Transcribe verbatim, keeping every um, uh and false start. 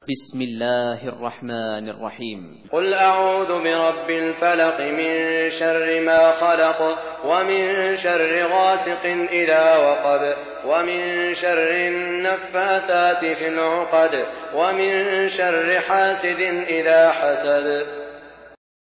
بسم الله الرحمن الرحيم. قل أعوذ برب الفلق من شر ما خلق ومن شر غاسق إذا وقب ومن شر النفاثات في العقد ومن شر حاسد إذا حسد.